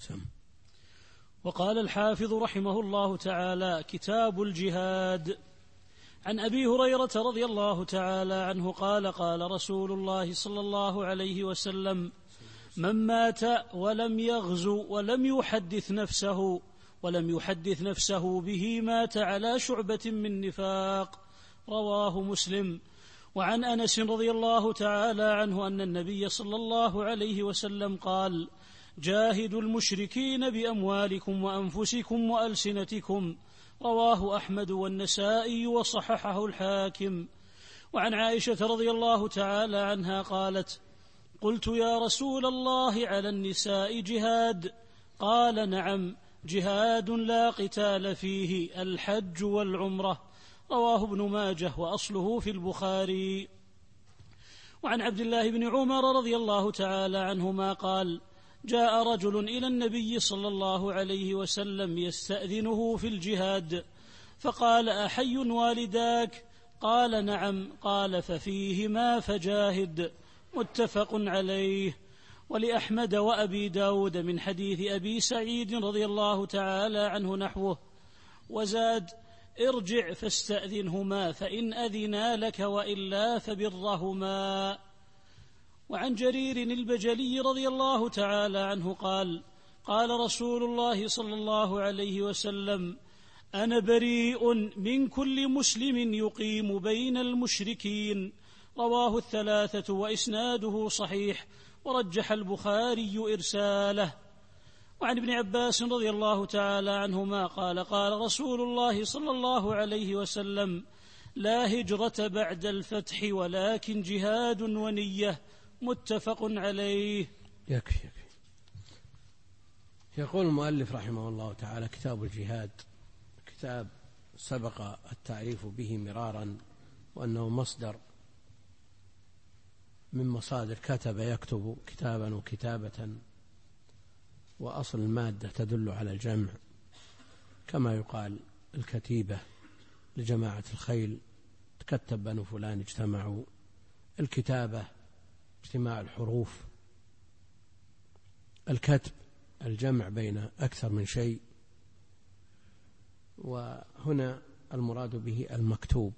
وقال الحافظ رحمه الله تعالى: كتاب الجهاد. عن أبي هريرة رضي الله تعالى عنه قال: قال رسول الله صلى الله عليه وسلم: من مات ولم يغزو ولم يحدث نفسه به مات على شعبة من نفاق. رواه مسلم. وعن أنس رضي الله تعالى عنه أن النبي صلى الله عليه وسلم قال: جاهدوا المشركين بأموالكم وأنفسكم وألسنتكم. رواه أحمد والنسائي وصححه الحاكم. وعن عائشة رضي الله تعالى عنها قالت: قلت يا رسول الله على النساء جهاد؟ قال: نعم، جهاد لا قتال فيه، الحج والعمرة. رواه ابن ماجه وأصله في البخاري. وعن عبد الله بن عمر رضي الله تعالى عنهما قال: جاء رجل إلى النبي صلى الله عليه وسلم يستأذنه في الجهاد، فقال: أحي والداك؟ قال: نعم. قال: ففيهما فجاهد. متفق عليه. ولأحمد وأبي داود من حديث أبي سعيد رضي الله تعالى عنه نحوه، وزاد: ارجع فاستأذنهما فإن أذنا لك وإلا فبرهما. وعن جرير البجلي رضي الله تعالى عنه قال: قال رسول الله صلى الله عليه وسلم: أنا بريء من كل مسلم يقيم بين المشركين. رواه الثلاثة وإسناده صحيح، ورجح البخاري إرساله. وعن ابن عباس رضي الله تعالى عنهما قال: قال رسول الله صلى الله عليه وسلم: لا هجرة بعد الفتح ولكن جهاد ونية. متفق عليه. يكفي. يقول المؤلف رحمه الله تعالى: كتاب الجهاد، كتاب سبق التعريف به مرارا، وأنه مصدر من مصادر كتب يكتب كتابا وكتابة، وأصل المادة تدل على الجمع، كما يقال الكتيبة لجماعة الخيل، تكتب بنو فلان اجتمعوا. الكتابة اجتماع الحروف. الكتب الجمع بين أكثر من شيء. وهنا المراد به المكتوب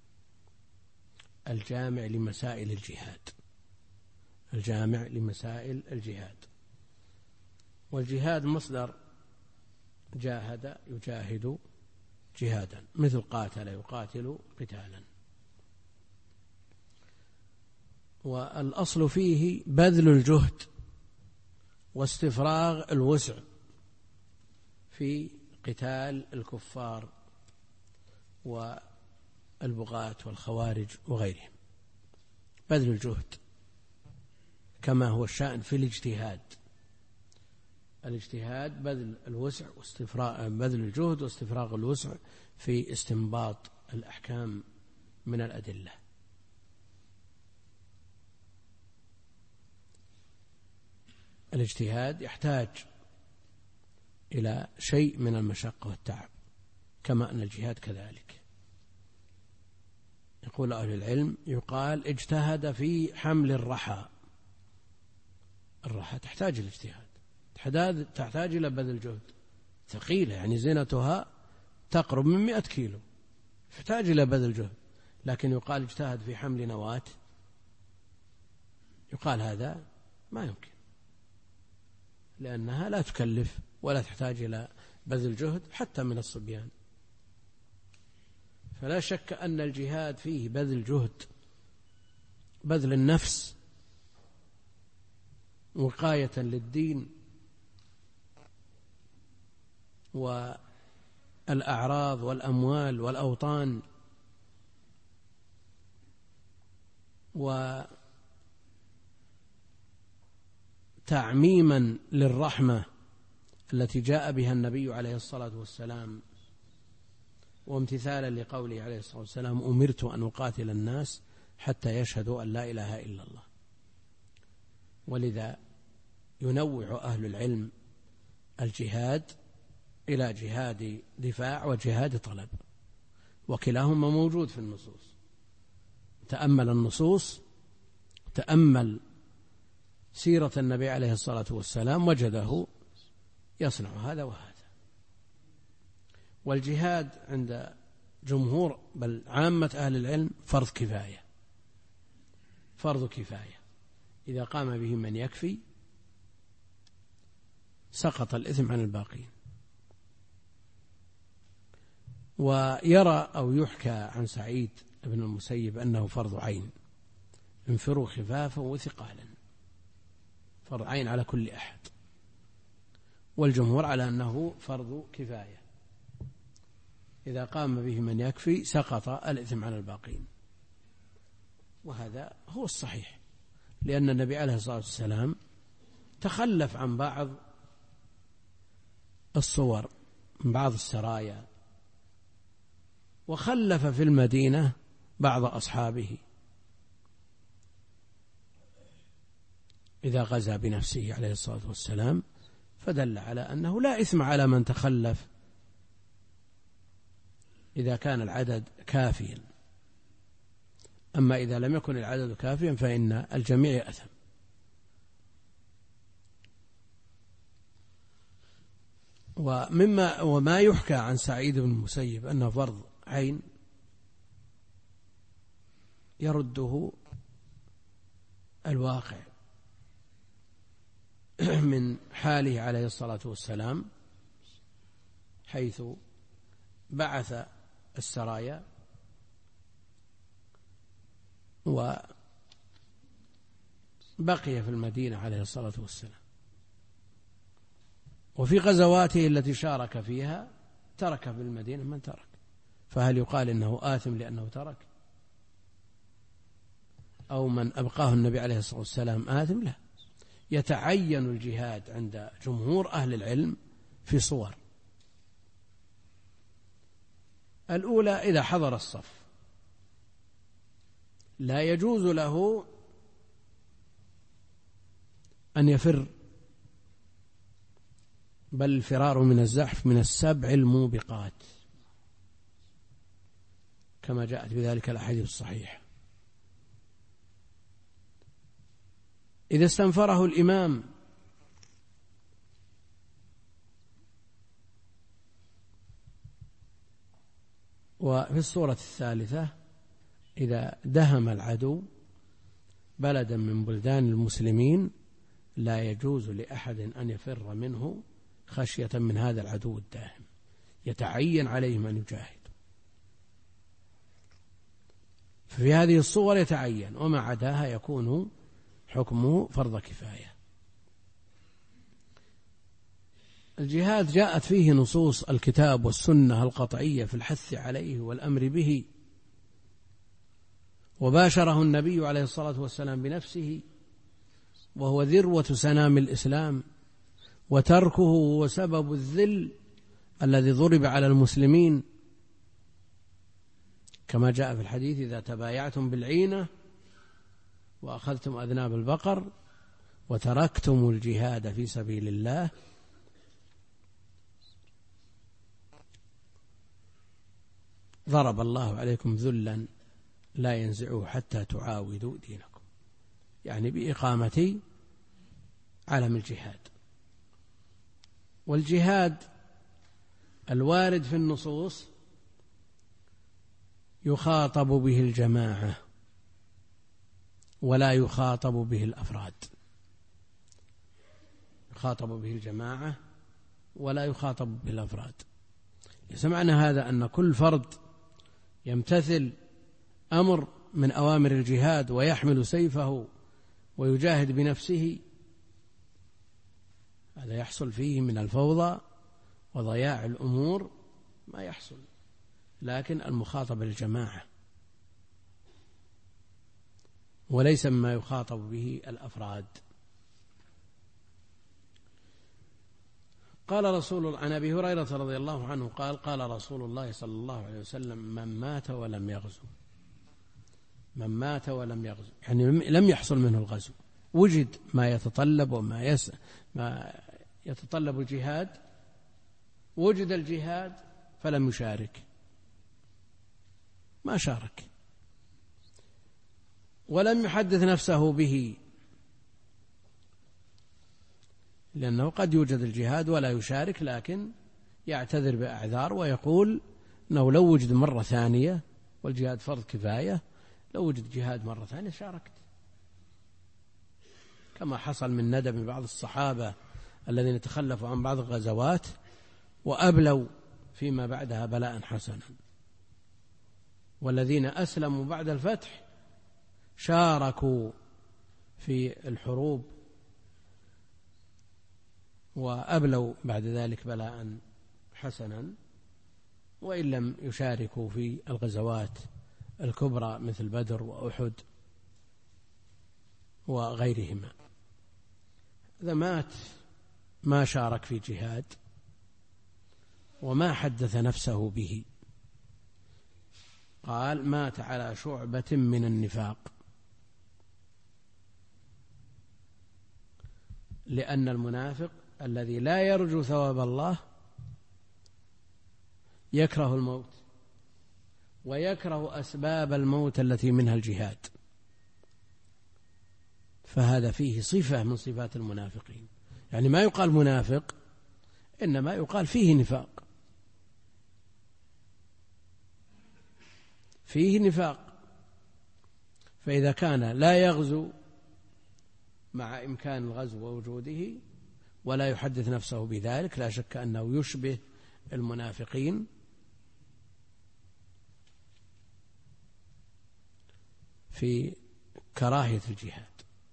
الجامع لمسائل الجهاد، الجامع لمسائل الجهاد. والجهاد مصدر جاهد يجاهد جهادا، مثل قاتل يقاتل قتالا. والأصل فيه بذل الجهد واستفراغ الوسع في قتال الكفار والبغاة والخوارج وغيرهم. بذل الجهد كما هو الشأن في الاجتهاد. الاجتهاد بذل الوسع بذل الجهد واستفراغ الوسع في استنباط الأحكام من الأدلة. الاجتهاد يحتاج إلى شيء من المشقة والتعب، كما أن الجهاد كذلك. يقول أهل العلم: يقال اجتهد في حمل الرحى. الرحى تحتاج الاجتهاد، تحتاج إلى بذل جهد، ثقيلة، يعني زينتها تقرب من 100 كيلو، تحتاج إلى بذل جهد. لكن يقال اجتهد في حمل نواة، يقال هذا ما يمكن، لأنها لا تكلف ولا تحتاج إلى بذل جهد حتى من الصبيان. فلا شك أن الجهاد فيه بذل جهد، بذل النفس وقاية للدين والأعراض والأموال والأوطان، وتعميما للرحمة التي جاء بها النبي عليه الصلاة والسلام، وامتثالا لقوله عليه الصلاة والسلام: أمرت أن أقاتل الناس حتى يشهدوا أن لا إله إلا الله. ولذا ينوع أهل العلم الجهاد إلى جهاد دفاع وجهاد طلب، وكلاهما موجود في النصوص. تأمل النصوص، تأمل سيرة النبي عليه الصلاة والسلام، وجده يصنع هذا وهذا. والجهاد عند جمهور بل عامة أهل العلم فرض كفاية، فرض كفاية، إذا قام به من يكفي سقط الإثم عن الباقين. ويرى أو يحكى عن سعيد بن المسيب أنه فرض عين، انفروا خفافا وثقالا، فرض عين على كل أحد. والجمهور على أنه فرض كفاية، إذا قام به من يكفي سقط الإثم عن الباقين. وهذا هو الصحيح، لأن النبي عليه الصلاة والسلام تخلف عن بعض الصور من بعض السرايا، وخلف في المدينة بعض أصحابه إذا غزا بنفسه عليه الصلاة والسلام، فدل على أنه لا إثم على من تخلف إذا كان العدد كافيا. أما إذا لم يكن العدد كافيا فإن الجميع يأثم. وما يحكى عن سعيد بن المسيب أنه فرض عين يرده الواقع من حاله عليه الصلاة والسلام، حيث بعث السرايا وبقي في المدينة عليه الصلاة والسلام، وفي غزواته التي شارك فيها ترك بالمدينة من ترك، فهل يقال إنه آثم لأنه ترك؟ أو من أبقاه النبي عليه الصلاة والسلام آثم؟ لا، يتعين الجهاد عند جمهور أهل العلم في صور. الأولى إذا حضر الصف لا يجوز له أن يفر، بل الفرار من الزحف من السبع الموبقات كما جاءت بذلك الأحاديث الصحيحة. إذا استنفره الإمام وفي الصورة الثالثة إذا دهم العدو بلدا من بلدان المسلمين لا يجوز لأحد أن يفر منه خشية من هذا العدو الداهم، يتعين عليهم أن يجاهد. في هذه الصور يتعين، وما عداها يكون حكمه فرض كفاية. الجهاد جاءت فيه نصوص الكتاب والسنة القطعية في الحث عليه والأمر به، وباشره النبي عليه الصلاة والسلام بنفسه، وهو ذروة سنام الإسلام، وتركه هو سبب الذل الذي ضرب على المسلمين، كما جاء في الحديث: إذا تبايعتم بالعينة وأخذتم أذناب البقر وتركتم الجهاد في سبيل الله ضرب الله عليكم ذلا لا ينزعه حتى تعاودوا دينكم، يعني بإقامة علم الجهاد. والجهاد الوارد في النصوص يخاطب به الجماعة ولا يخاطب به الأفراد، يخاطب به الجماعة ولا يخاطب به الأفراد. ليس معنى هذا أن كل فرد يمتثل أمر من أوامر الجهاد ويحمل سيفه ويجاهد بنفسه، هذا يحصل فيه من الفوضى وضياع الأمور ما يحصل، لكن المخاطبة للجماعة وليس مما يخاطب به الأفراد. قال رسول عن أبي هريرة رضي الله عنه قال: قال رسول الله صلى الله عليه وسلم: من مات ولم يغزو، من مات ولم يغزو يعني لم يحصل منه الغزو، وجد ما يتطلب وما ما يتطلب الجهاد، وجد الجهاد فلم يشارك، ما شارك ولم يحدث نفسه به، لأنه قد يوجد الجهاد ولا يشارك، لكن يعتذر بأعذار ويقول أنه لو وجد مرة ثانية، والجهاد فرض كفاية، لو وجد جهاد مرة ثانية شاركت، كما حصل من ندم بعض الصحابة الذين تخلفوا عن بعض الغزوات وأبلوا فيما بعدها بلاء حسنا، والذين أسلموا بعد الفتح شاركوا في الحروب وأبلوا بعد ذلك بلاء حسنا، وإن لم يشاركوا في الغزوات الكبرى مثل بدر وأحد وغيرهما. إذا مات ما شارك في جهاد وما حدث نفسه به، قال مات على شعبة من النفاق، لأن المنافق الذي لا يرجو ثواب الله يكره الموت ويكره أسباب الموت التي منها الجهاد، فهذا فيه صفة من صفات المنافقين. يعني ما يقال منافق، إنما يقال فيه نفاق، فيه نفاق. فإذا كان لا يغزو مع إمكان الغزو ووجوده ولا يحدث نفسه بذلك، لا شك أنه يشبه المنافقين في كراهية الجهاد.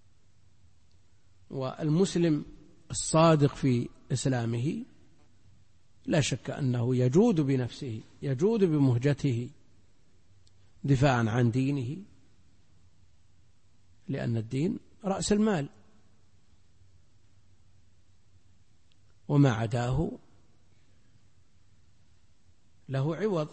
والمسلم الصادق في إسلامه لا شك أنه يجود بنفسه، يجود بمهجته دفاعا عن دينه، لأن الدين رأس المال، وما عداه له عوض،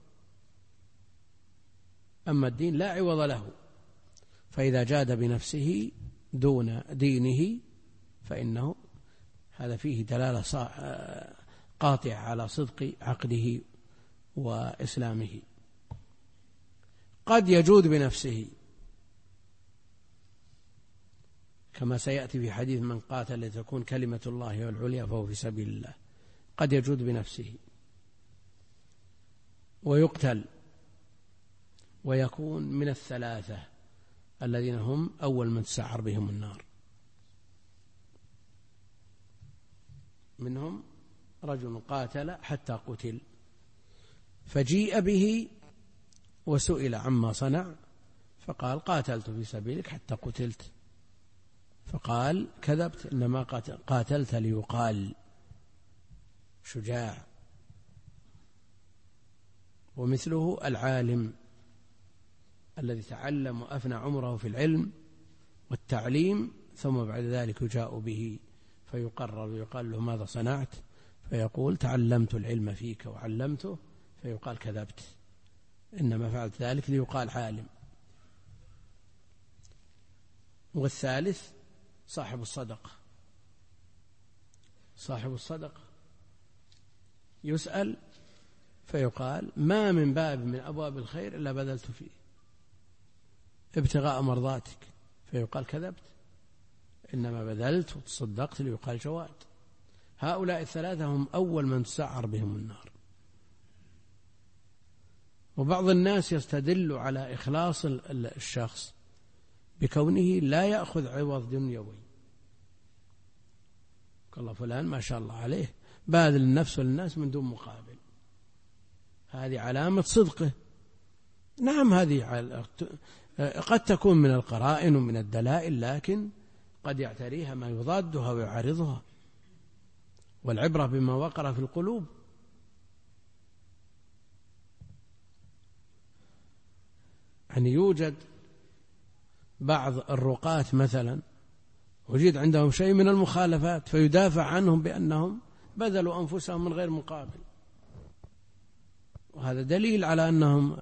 أما الدين لا عوض له. فإذا جاد بنفسه دون دينه فإنه هذا فيه دلالة قاطعة على صدق عقده وإسلامه. قد يجود بنفسه كما سيأتي في حديث من قاتل لتكون كلمة الله والعليا فهو في سبيل الله، قد يجود بنفسه ويقتل ويكون من الثلاثة الذين هم أول من تسعر بهم النار. منهم رجل قاتل حتى قتل، فجيء به وسئل عما صنع فقال قاتلت في سبيلك حتى قتلت، فقال كذبت، إنما قاتلت ليقال شجاع. ومثله العالم الذي تعلم وأفنى عمره في العلم والتعليم، ثم بعد ذلك يجاء به فيقرر ويقال له ماذا صنعت، فيقول تعلمت العلم فيك وعلمته، فيقال كذبت، إنما فعلت ذلك ليقال عالم. والثالث صاحب الصدقة، صاحب الصدقة يسأل فيقال ما من باب من أبواب الخير إلا بذلت فيه ابتغاء مرضاتك، فيقال كذبت، إنما بذلت وتصدقت ليقال جواد. هؤلاء الثلاثة هم أول من تسعر بهم النار. وبعض الناس يستدل على إخلاص الشخص بكونه لا يأخذ عوض دنيوي، قال فلان ما شاء الله عليه باذل النفس والناس من دون مقابل، هذه علامة صدقه. نعم هذه قد تكون من القرائن ومن الدلائل، لكن قد يعتريها ما يضادها ويعارضها، والعبرة بما وقر في القلوب. يعني يوجد بعض الرقاة مثلا وجد عندهم شيء من المخالفات فيدافع عنهم بأنهم بذلوا أنفسهم من غير مقابل، وهذا دليل على أنهم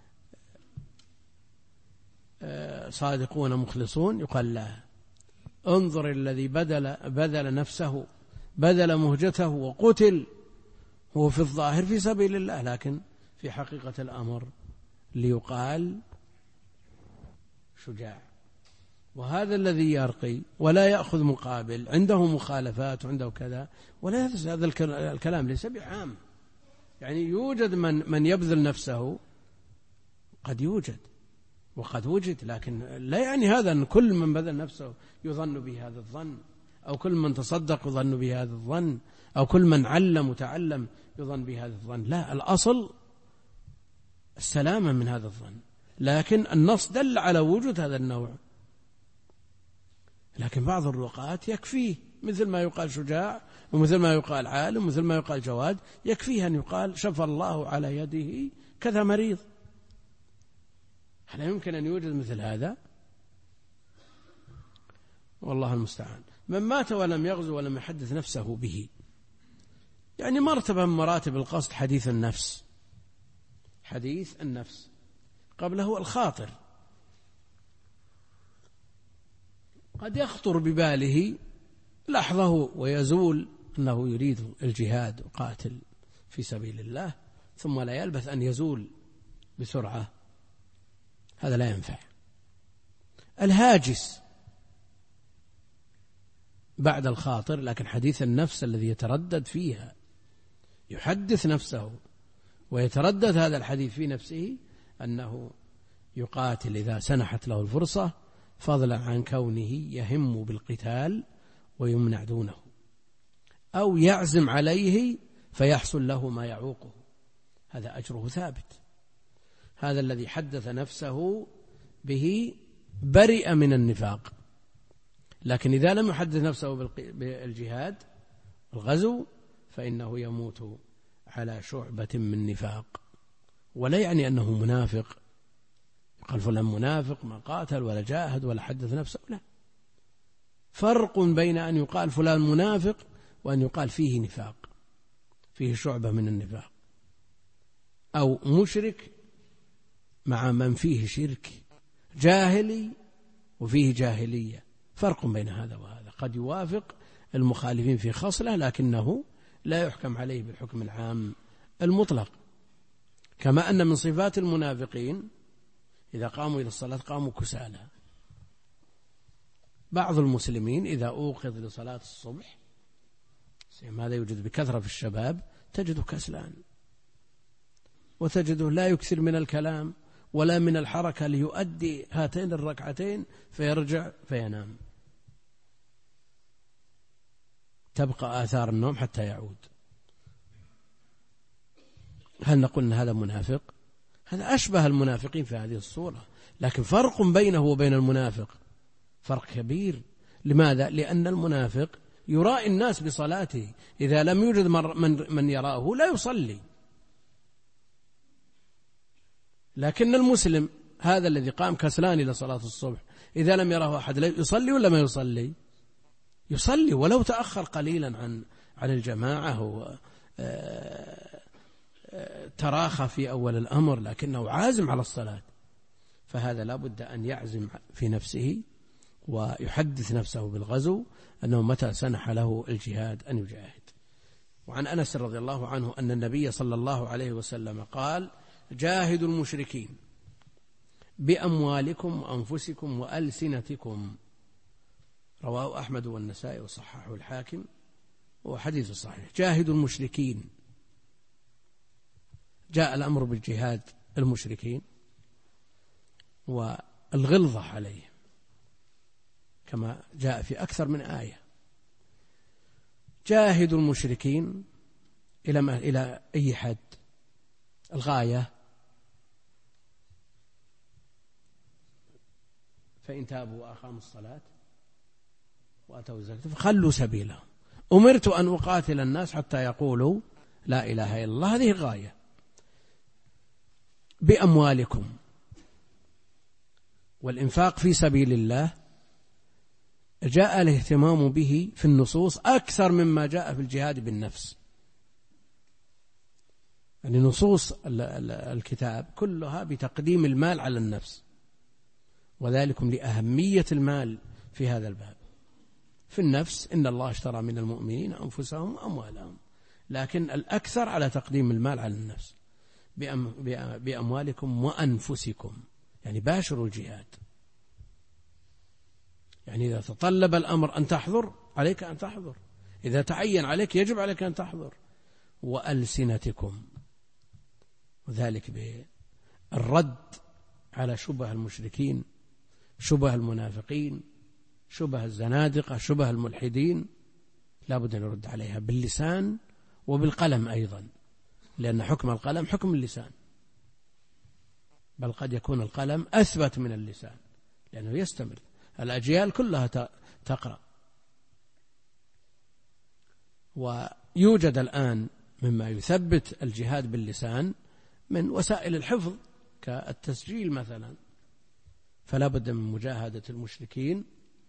صادقون مخلصون. يقال لا، انظر الذي بذل نفسه، بذل مهجته وقتل، هو في الظاهر في سبيل الله، لكن في حقيقة الأمر ليقال شجاع. وهذا الذي يرقي ولا يأخذ مقابل، عنده مخالفات وعنده كذا، ولا هذا الكلام ليس بعام. يعني يوجد من يبذل نفسه، قد يوجد وقد وجد، لكن لا يعني هذا أن كل من بذل نفسه يظن به هذا الظن، أو كل من تصدق يظن به هذا الظن، أو كل من علم وتعلم يظن به هذا الظن. لا، الأصل السلامة من هذا الظن، لكن النص دل على وجود هذا النوع. لكن بعض الرقاة يكفيه، مثل ما يقال شجاع، ومثل ما يقال عالم، ومثل ما يقال جواد، يكفيه أن يقال شفى الله على يده كذا مريض. هل يمكن أن يوجد مثل هذا؟ والله المستعان. من مات ولم يغزو ولم يحدث نفسه به، يعني مرتبة من مراتب القصد حديث النفس. حديث النفس قبله الخاطر، قد يخطر بباله لحظة ويزول أنه يريد الجهاد وقاتل في سبيل الله، ثم لا يلبث أن يزول بسرعة. هذا لا ينفع. الهاجس بعد الخاطر، لكن حديث النفس الذي يتردد فيها، يحدث نفسه ويتردد هذا الحديث في نفسه أنه يقاتل إذا سنحت له الفرصة، فضلا عن كونه يهم بالقتال ويمنع دونه، أو يعزم عليه فيحصل له ما يعوقه، هذا أجره ثابت. هذا الذي حدث نفسه به برئ من النفاق. لكن إذا لم يحدث نفسه بالجهاد الغزو فإنه يموت على شعبة من نفاق. ولا يعني أنه منافق، قال فلان منافق ما قاتل ولا جاهد ولا حدث نفسه، لا. فرق بين أن يقال فلان منافق وأن يقال فيه نفاق، فيه شعبة من النفاق، أو مشرك مع من فيه شرك، جاهلي وفيه جاهلية. فرق بين هذا وهذا. قد يوافق المخالفين في خصلة، لكنه لا يحكم عليه بالحكم العام المطلق. كما أن من صفات المنافقين إذا قاموا إلى الصلاة قاموا كسالى. بعض المسلمين إذا أوقظ لصلاة الصبح، هذا يوجد بكثرة في الشباب، تجده كسلان، وتجده لا يكثر من الكلام ولا من الحركة ليؤدي هاتين الركعتين، فيرجع فينام، تبقى آثار النوم حتى يعود. هل نقول أن هذا منافق؟ هذا أشبه المنافقين في هذه الصورة، لكن فرق بينه وبين المنافق فرق كبير. لماذا؟ لأن المنافق يرائي الناس بصلاته، إذا لم يوجد من يراه لا يصلي. لكن المسلم هذا الذي قام كسلان إلى صلاة الصبح، إذا لم يره أحد يصلي ولا ما يصلي؟ يصلي ولو تأخر قليلا عن الجماعة، تراخى في أول الأمر، لكنه عازم على الصلاة. فهذا لا بد أن يعزم في نفسه ويحدث نفسه بالغزو، أنه متى سنح له الجهاد أن يجاهد. وعن أنس رضي الله عنه أن النبي صلى الله عليه وسلم قال: جاهدوا المشركين بأموالكم وأنفسكم وألسنتكم. رواه أحمد والنسائي وصححه الحاكم، وحديث صحيح. جاهدوا المشركين، جاء الأمر بالجهاد المشركين والغلظة عليهم كما جاء في أكثر من آية. جاهدوا المشركين إلى أي حد؟ الغاية فإن تابوا وأقاموا الصلاة وأتوا الزكاة فخلوا سبيلهم. أمرت أن أقاتل الناس حتى يقولوا لا إله إلا الله، هذه غاية. بأموالكم، والإنفاق في سبيل الله جاء الاهتمام به في النصوص أكثر مما جاء في الجهاد بالنفس. يعني نصوص الكتاب كلها بتقديم المال على النفس، وذلكم لأهمية المال في هذا الباب. في النفس إن الله اشترى من المؤمنين أنفسهم وأموالهم، لكن الأكثر على تقديم المال على النفس. بأموالكم وأنفسكم، يعني باشروا الجهاد. يعني إذا تطلب الأمر أن تحضر عليك أن تحضر، إذا تعين عليك يجب عليك أن تحضر. وألسنتكم، وذلك بالرد على شبه المشركين، شبه المنافقين، شبه الزنادقة، شبه الملحدين، لا بد أن يرد عليها باللسان وبالقلم أيضا، لأن حكم القلم حكم اللسان، بل قد يكون القلم أثبت من اللسان لأنه يستمر، الأجيال كلها تقرأ. ويوجد الآن مما يثبت الجهاد باللسان من وسائل الحفظ كالتسجيل مثلا، فلا بد من مجاهدة المشركين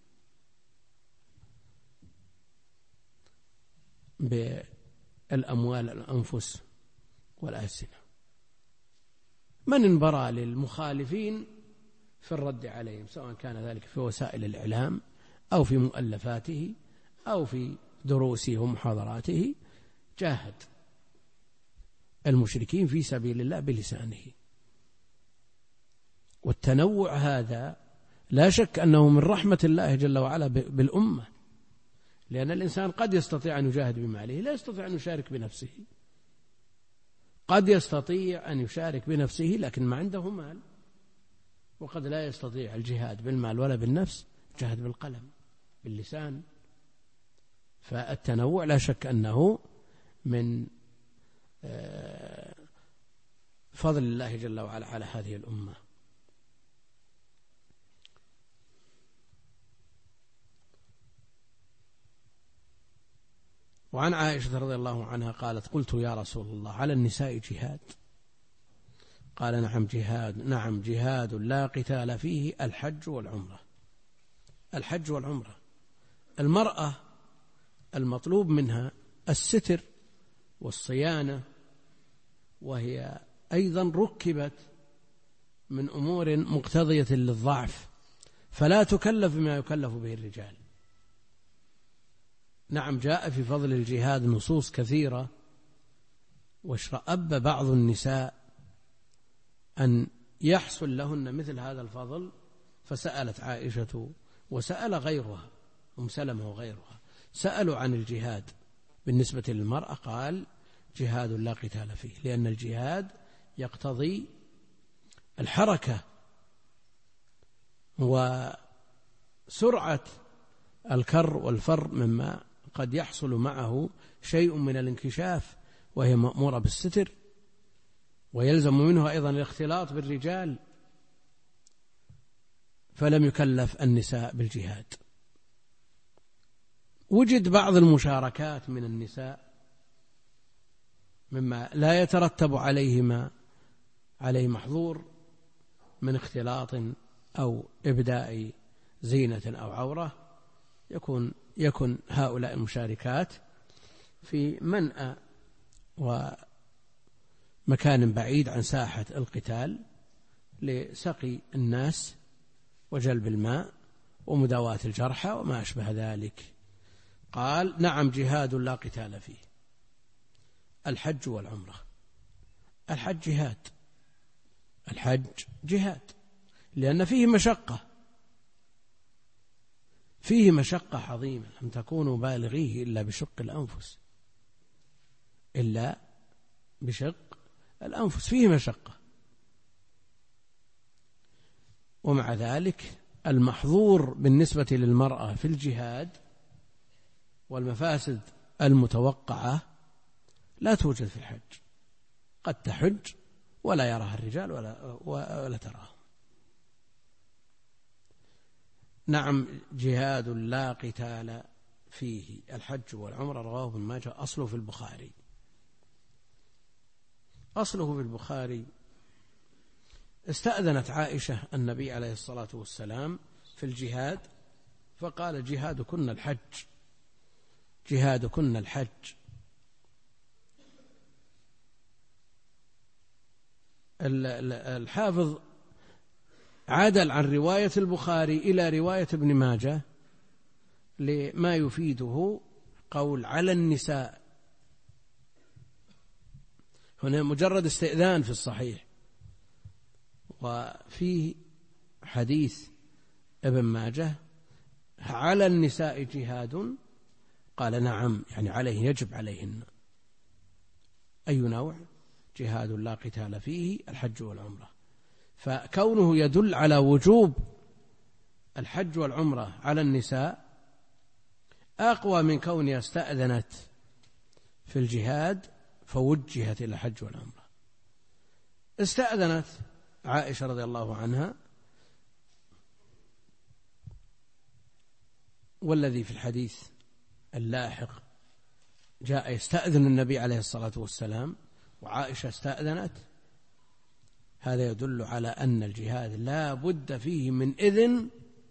بالأموال، الأنفس والألسنة. من انبرى للمخالفين في الرد عليهم، سواء كان ذلك في وسائل الإعلام أو في مؤلفاته أو في دروسه ومحاضراته، جاهد المشركين في سبيل الله بلسانه. والتنوع هذا لا شك أنه من رحمة الله جل وعلا بالأمة، لأن الإنسان قد يستطيع أن يجاهد بماله، لا يستطيع أن يشارك بنفسه. قد يستطيع أن يشارك بنفسه لكن ما عنده مال، وقد لا يستطيع الجهاد بالمال ولا بالنفس، جهد بالقلم باللسان. فالتنوع لا شك أنه من فضل الله جل وعلا على هذه الأمة. وعن عائشة رضي الله عنها قالت: قلت يا رسول الله على النساء جهاد؟ قال: نعم جهاد لا قتال فيه الحج والعمرة. الحج والعمرة، المرأة المطلوب منها الستر والصيانة، وهي أيضا ركبت من أمور مقتضية للضعف، فلا تكلف بما يكلف به الرجال. نعم جاء في فضل الجهاد نصوص كثيرة، واشرأب بعض النساء أن يحصل لهن مثل هذا الفضل، فسألت عائشة وسأل غيرها أم سلمة وغيرها، سألوا عن الجهاد بالنسبة للمرأة، قال: جهاد لا قتال فيه، لأن الجهاد يقتضي الحركة وسرعة الكر والفر مما قد يحصل معه شيء من الانكشاف، وهي مأمورة بالستر، ويلزم منه أيضا الاختلاط بالرجال، فلم يكلف النساء بالجهاد. وجد بعض المشاركات من النساء مما لا يترتب عليه محظور من اختلاط أو إبداء زينة أو عورة، يكون هؤلاء المشاركات في منأى ومكان بعيد عن ساحة القتال لسقي الناس وجلب الماء ومداواة الجرحى وما أشبه ذلك. قال: نعم جهاد لا قتال فيه. الحج والعمرة، الحج جهاد، الحج جهاد لأن فيه مشقة عظيمة، لم تكونوا بالغيه إلا بشق الأنفس، فيه مشقة. ومع ذلك المحظور بالنسبة للمرأة في الجهاد والمفاسد المتوقعة لا توجد في الحج، قد تحج ولا يراها الرجال ولا تراها. نعم جهاد لا قتال فيه الحج والعمرة، رواه ابن ماجه. أصله في البخاري. استأذنت عائشة النبي عليه الصلاة والسلام في الجهاد، فقال: جهادكن الحج. الحافظ عدل عن رواية البخاري إلى رواية ابن ماجه لما يفيده قول على النساء، هنا مجرد استئذان في الصحيح. وفيه حديث ابن ماجه على النساء جهاد؟ قال نعم، يعني عليه، يجب عليهن. أي نوع؟ جهاد لا قتال فيه، الحج والعمرة. فكونه يدل على وجوب الحج والعمرة على النساء أقوى من كونها استأذنت في الجهاد فوجهت إلى الحج والعمرة. استأذنت عائشة رضي الله عنها، والذي في الحديث اللاحق جاء يستأذن النبي عليه الصلاة والسلام وعائشة استأذنت، هذا يدل على أن الجهاد لا بد فيه من إذن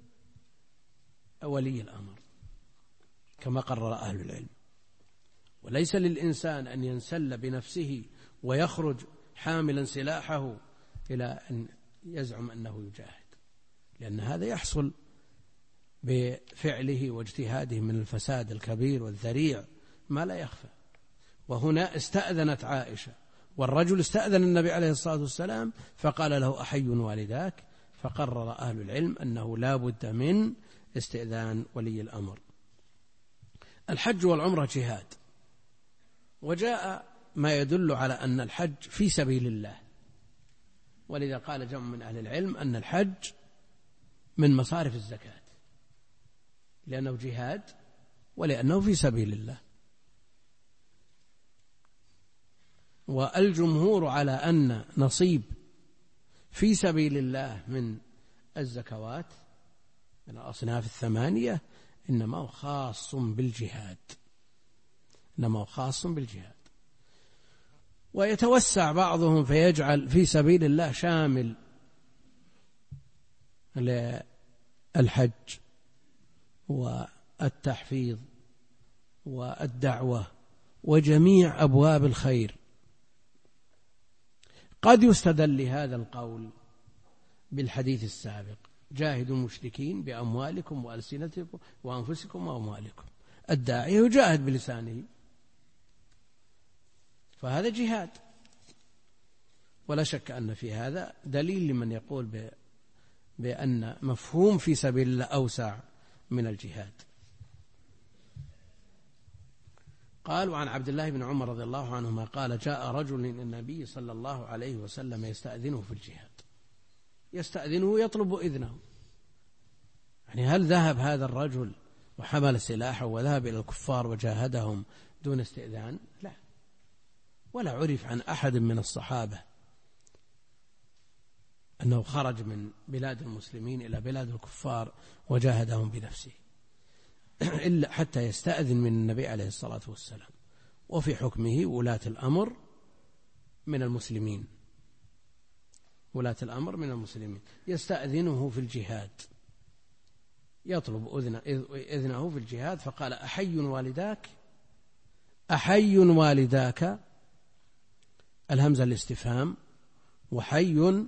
ولي الأمر كما قرر أهل العلم. وليس للإنسان أن ينسل بنفسه ويخرج حاملا سلاحه إلى أن يزعم أنه يجاهد، لأن هذا يحصل بفعله واجتهاده من الفساد الكبير والذريع ما لا يخفى. وهنا استأذنت عائشة والرجل استأذن النبي عليه الصلاة والسلام فقال له أحي والداك، فقرر أهل العلم أنه لا بد من استئذان ولي الأمر. الحج والعمرة جهاد، وجاء ما يدل على أن الحج في سبيل الله، ولذا قال جمع من أهل العلم أن الحج من مصارف الزكاة، لأنه جهاد ولأنه في سبيل الله. والجمهور على أن نصيب في سبيل الله من الزكوات من الأصناف الثمانية إنما هو خاص بالجهاد، إنما هو خاص بالجهاد. ويتوسع بعضهم فيجعل في سبيل الله شامل للحج والتحفيظ والدعوة وجميع أبواب الخير. قد يستدل لهذا القول بالحديث السابق: جاهدوا المشركين بأموالكم وألسنتكم وأنفسكم وأموالكم. الداعي يجاهد بلسانه، فهذا جهاد، ولا شك أن في هذا دليل لمن يقول بأن مفهوم في سبيل الله أوسع من الجهاد. قال: وعن عبد الله بن عمر رضي الله عنهما قال: جاء رجل إلى النبي صلى الله عليه وسلم يستأذنه في الجهاد، يستأذنه يطلب إذنه. يعني هل ذهب هذا الرجل وحمل سلاحه وذهب إلى الكفار وجاهدهم دون استئذان؟ لا، ولا عرف عن أحد من الصحابة أنه خرج من بلاد المسلمين إلى بلاد الكفار وجاهدهم بنفسه إلا حتى يستأذن من النبي عليه الصلاة والسلام. وفي حكمه ولاة الأمر من المسلمين، ولاة الأمر من المسلمين يستأذنه في الجهاد، يطلب إذنه في الجهاد. فقال: أحي والداك؟ أحي والداك الهمزة الاستفهام، وحي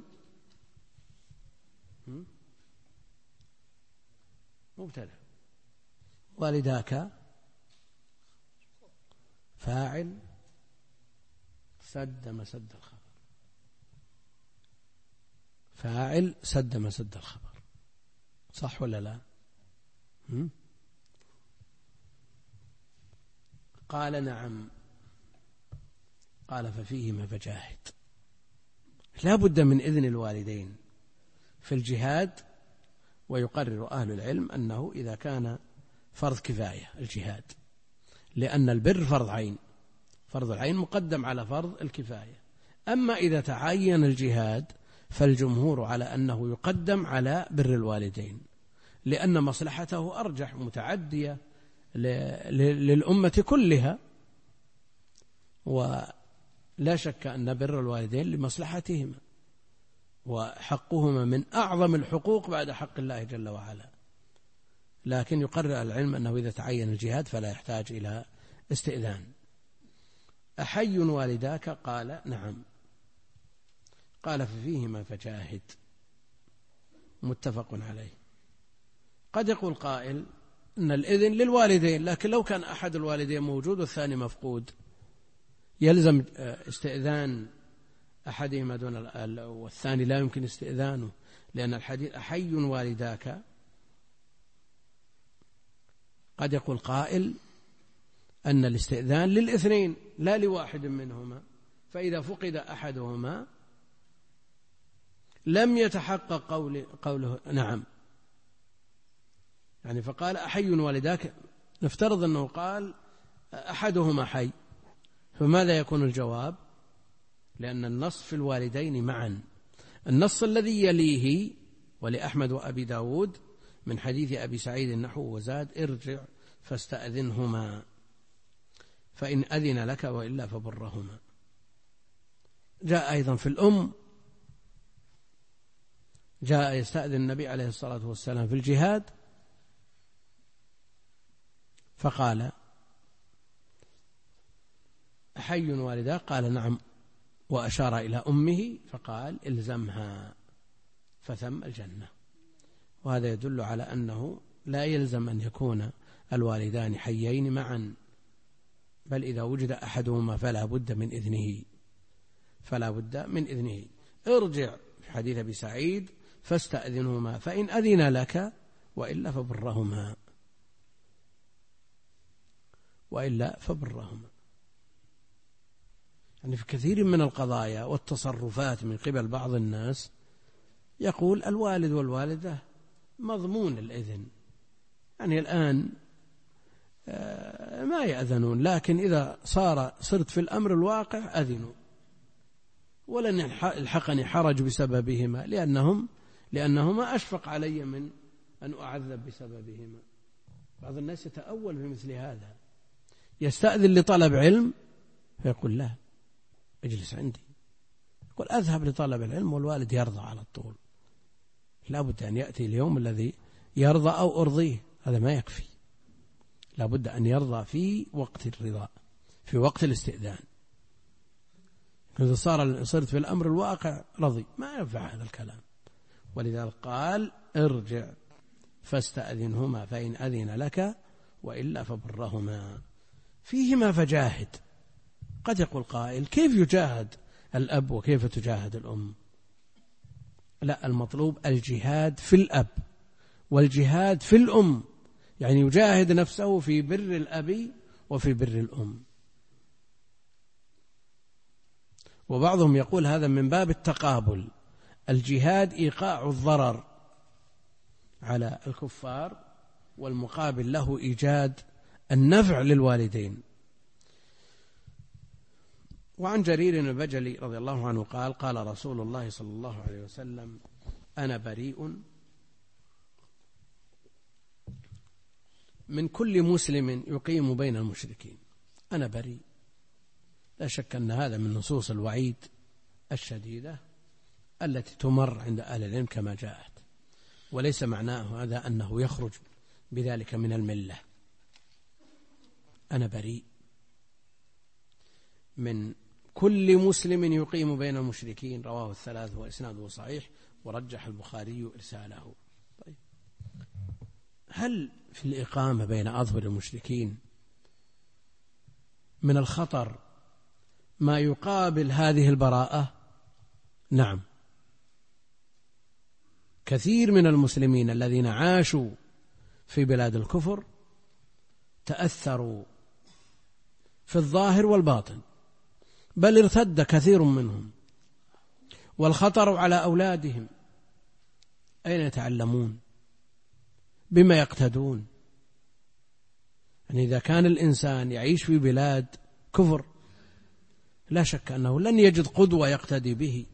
مبتدأ، والداك فاعل سد مسد الخبر، فاعل سد مسد الخبر، صح ولا لا؟ قال: نعم. قال: ففيهما فجاهد. لا بد من إذن الوالدين في الجهاد. ويقرر أهل العلم أنه إذا كان فرض كفاية الجهاد، لأن البر فرض عين، فرض العين مقدم على فرض الكفاية. أما إذا تعين الجهاد فالجمهور على أنه يقدم على بر الوالدين، لأن مصلحته أرجح متعدية للأمة كلها، ولا شك أن بر الوالدين لمصلحتهما، وحقهما من أعظم الحقوق بعد حق الله جل وعلا. لكن يقرر العلم أنه إذا تعين الجهاد فلا يحتاج إلى استئذان. أحي والداك؟ قال: نعم. قال: ففيهما فجاهد. متفق عليه. قد يقول قائل أن الإذن للوالدين، لكن لو كان أحد الوالدين موجود والثاني مفقود يلزم استئذان أحدهما دون والثاني لا يمكن استئذانه، لأن الحديث أحي والداك قد يقول قائل أن الاستئذان للاثنين لا لواحد منهما، فإذا فقد أحدهما لم يتحقق قوله نعم، يعني فقال أحي والداك، نفترض أنه قال أحدهما حي، فماذا يكون الجواب؟ لأن النص في الوالدين معا. النص الذي يليه ولأحمد وأبي داود من حديث أبي سعيد النحو وزاد ارجع فاستأذنهما فإن أذن لك وإلا فبرهما. جاء أيضا في الأم، جاء يستأذن النبي عليه الصلاة والسلام في الجهاد فقال أحي والداك؟ قال نعم، وأشار إلى أمه فقال إلزمها فثم الجنة. وهذا يدل على أنه لا يلزم أن يكون الوالدان حيين معا، بل إذا وجد أحدهما فلا بد من إذنه. ارجع في حديث أبي سعيد فاستأذنهما فإن أذن لك وإلا فبرهما. يعني في كثير من القضايا والتصرفات من قبل بعض الناس يقول الوالد والوالدة مضمون الإذن، يعني الآن ما يأذنون، لكن إذا صرت في الأمر الواقع أذنوا، ولن يلحقني حرج بسببهما لأنهما أشفق علي من أن أعذب بسببهما. بعض الناس يتأول في مثل هذا، يستأذن لطلب علم فيقول لا اجلس عندي، يقول أذهب لطلب العلم والوالد يرضى على طول. لا بد أن يأتي اليوم الذي يرضى أو أرضيه، هذا ما يكفي، لا بد أن يرضى في وقت الرضا، في وقت الاستئذان. إذا صرت في الأمر الواقع رضي، ما ينفع هذا الكلام. ولذلك قال ارجع فاستأذنهما فإن أذن لك وإلا فبرهما. فيهما فجاهد. قد يقول قائل كيف يجاهد الأب وكيف تجاهد الأم؟ لا، المطلوب الجهاد في الأب والجهاد في الأم، يعني يجاهد نفسه في بر الأب وفي بر الأم. وبعضهم يقول هذا من باب التقابل، الجهاد إيقاع الضرر على الكفار والمقابل له إيجاد النفع للوالدين. وعن جرير البجلي رضي الله عنه قال قال رسول الله صلى الله عليه وسلم أنا بريء من كل مسلم يقيم بين المشركين. أنا بريء، لا شك أن هذا من نصوص الوعيد الشديدة التي تمر عند أهل العلم كما جاءت، وليس معناه هذا أنه يخرج بذلك من الملة. أنا بريء من كل مسلم يقيم بين المشركين، رواه الثلاثة وإسناده صحيح، ورجح البخاري إرساله. طيب، هل في الإقامة بين أظهر المشركين من الخطر ما يقابل هذه البراءة؟ نعم، كثير من المسلمين الذين عاشوا في بلاد الكفر تأثروا في الظاهر والباطن، بل ارتد كثير منهم، والخطر على أولادهم. أين يتعلمون؟ بما يقتدون؟ يعني إذا كان الإنسان يعيش في بلاد كفر لا شك أنه لن يجد قدوة يقتدي به،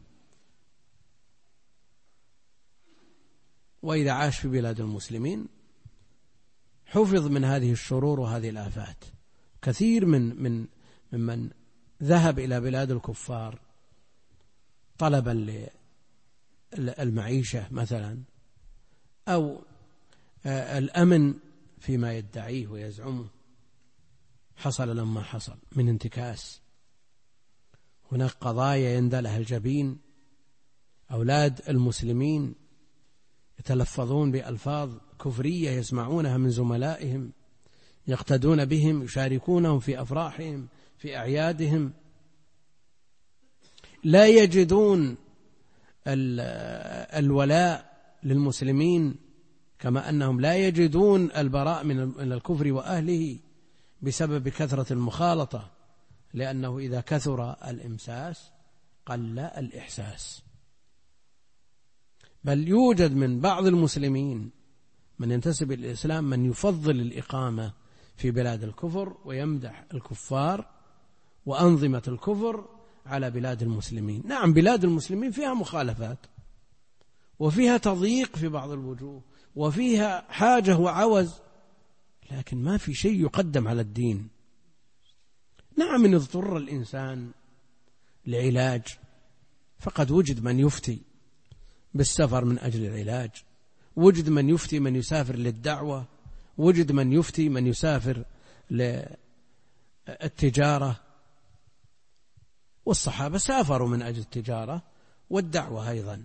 وإذا عاش في بلاد المسلمين حفظ من هذه الشرور وهذه الآفات. كثير ممن ذهب إلى بلاد الكفار طلبا للمعيشة مثلا أو الأمن فيما يدعيه ويزعمه، حصل لما حصل من انتكاس. هناك قضايا يندلها الجبين، أولاد المسلمين يتلفظون بألفاظ كفرية يسمعونها من زملائهم، يقتدون بهم، يشاركونهم في أفراحهم في أعيادهم، لا يجدون الولاء للمسلمين كما أنهم لا يجدون البراء من الكفر وأهله بسبب كثرة المخالطة، لأنه إذا كثر الإمساس قل الإحساس. بل يوجد من بعض المسلمين من ينتسب إلى الإسلام من يفضل الإقامة في بلاد الكفر ويمدح الكفار وأنظمة الكفر على بلاد المسلمين. نعم، بلاد المسلمين فيها مخالفات وفيها تضييق في بعض الوجوه وفيها حاجة وعوز، لكن ما في شيء يقدم على الدين. نعم، إن اضطر الإنسان لعلاج فقد وجد من يفتي بالسفر من أجل العلاج، وجد من يفتي من يسافر للدعوة، وجد من يفتي من يسافر للتجارة، والصحابة سافروا من أجل التجارة والدعوة أيضا.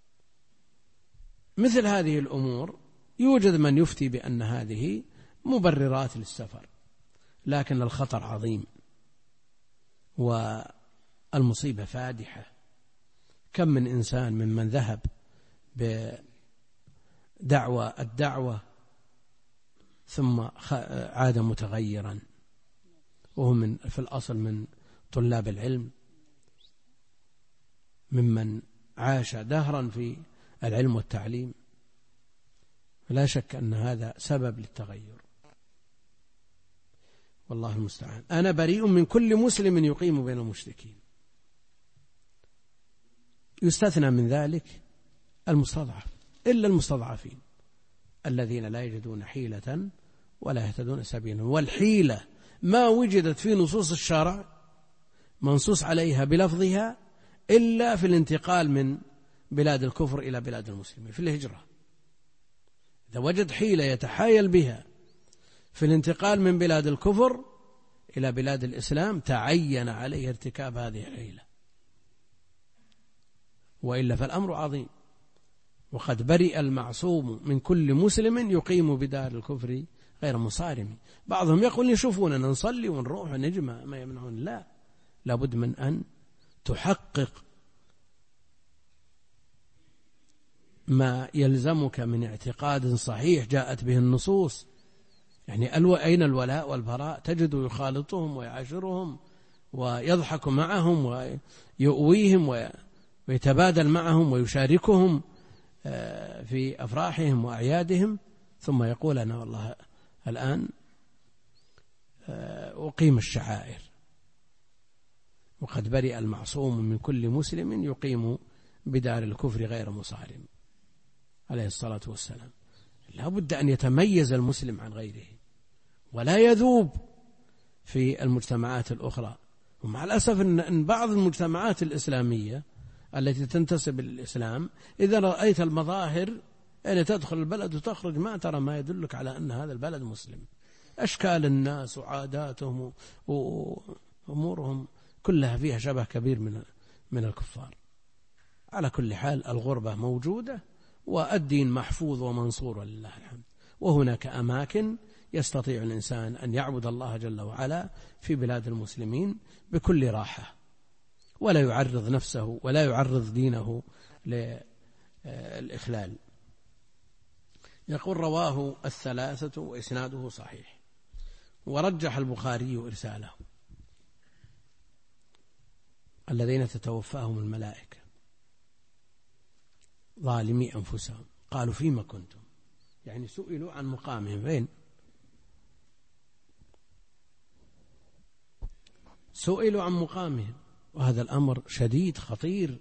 مثل هذه الأمور يوجد من يفتي بأن هذه مبررات للسفر، لكن الخطر عظيم والمصيبة فادحة. كم من إنسان ممن ذهب الدعوة ثم عاد متغيرا، وهو في الأصل من طلاب العلم، ممن عاش دهرا في العلم والتعليم. لا شك أن هذا سبب للتغير، والله المستعان. أنا بريء من كل مسلم يقيم بين المشركين، يستثنى من ذلك المستضعف، إلا المستضعفين الذين لا يجدون حيلة ولا يهتدون سبيلا. والحيلة ما وجدت في نصوص الشرع منصوص عليها بلفظها إلا في الانتقال من بلاد الكفر إلى بلاد المسلمين في الهجرة. إذا وجد حيلة يتحايل بها في الانتقال من بلاد الكفر إلى بلاد الإسلام تعين عليه ارتكاب هذه الحيلة، وإلا فالأمر عظيم. وقد برئ المعصوم من كل مسلم يقيم بدار الكفر غير مصارم. بعضهم يقول يشوفوننا نصلي ونروح ونجمع ما يمنعون. لا، لابد من أن تحقق ما يلزمك من اعتقاد صحيح جاءت به النصوص. يعني أين الولاء والبراء؟ تجد يخالطهم ويعاشرهم ويضحك معهم ويؤويهم ويتبادل معهم ويشاركهم في أفراحهم وأعيادهم، ثم يقول أنا والله الآن أقيم الشعائر. وقد برئ المعصوم من كل مسلم يقيم بدار الكفر غير مصارم عليه الصلاة والسلام. لا بد أن يتميز المسلم عن غيره ولا يذوب في المجتمعات الأخرى. ومع الأسف أن بعض المجتمعات الإسلامية التي تنتسب للإسلام إذا رأيت المظاهر يعني تدخل البلد وتخرج ما ترى ما يدلك على أن هذا البلد مسلم. أشكال الناس وعاداتهم وأمورهم كلها فيها شبه كبير من الكفار. على كل حال الغربة موجودة والدين محفوظ ومنصور ولله الحمد. وهناك أماكن يستطيع الإنسان أن يعبد الله جل وعلا في بلاد المسلمين بكل راحة، ولا يعرض نفسه ولا يعرض دينه للإخلال. يقول رواه الثلاثة وإسناده صحيح، ورجح البخاري إرساله. الذين تتوفاهم الملائكة ظالمي أنفسهم قالوا فيما كنتم، يعني سئلوا عن مقامهم فين؟ سئلوا عن مقامهم. وهذا الأمر شديد خطير،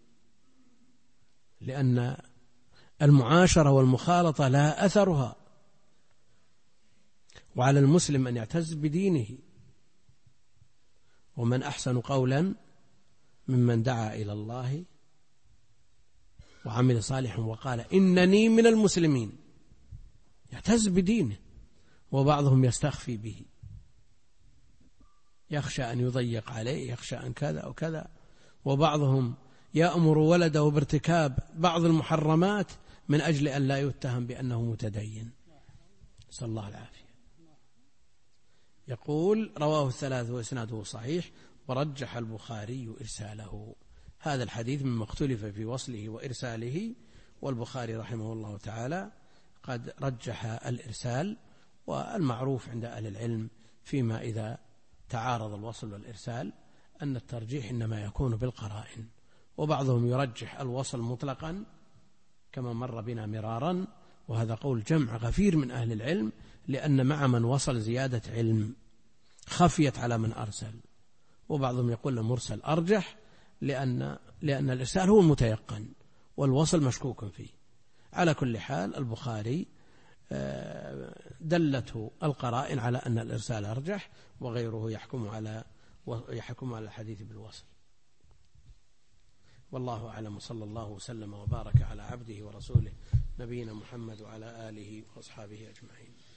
لأن المعاشرة والمخالطة لها أثرها، وعلى المسلم أن يعتز بدينه. ومن أحسن قولا ممن دعا إلى الله وعمل صالحا وقال إنني من المسلمين. يعتز بدينه، وبعضهم يستخفي به، يخشى أن يضيق عليه، يخشى أن كذا وكذا. وبعضهم يأمر ولده بارتكاب بعض المحرمات من أجل أن لا يتهم بأنه متدين، نسأل الله العافية. يقول رواه الثلاثة وإسناده صحيح، ورجح البخاري إرساله. هذا الحديث مما اختلف في وصله وإرساله، والبخاري رحمه الله تعالى قد رجح الإرسال. والمعروف عند أهل العلم فيما إذا تعارض الوصل والإرسال أن الترجيح إنما يكون بالقرائن، وبعضهم يرجح الوصل مطلقا كما مر بنا مرارا، وهذا قول جمع غفير من أهل العلم، لأن مع من وصل زيادة علم خفيت على من أرسل. وبعضهم يقول المرسل أرجح لأن الإرسال هو المتيقن والوصل مشكوك فيه. على كل حال البخاري دلته القرائن على أن الإرسال أرجح، وغيره يحكم على الحديث بالوصل. والله أعلم، صلى الله وسلم وبارك على عبده ورسوله نبينا محمد وعلى آله وأصحابه أجمعين.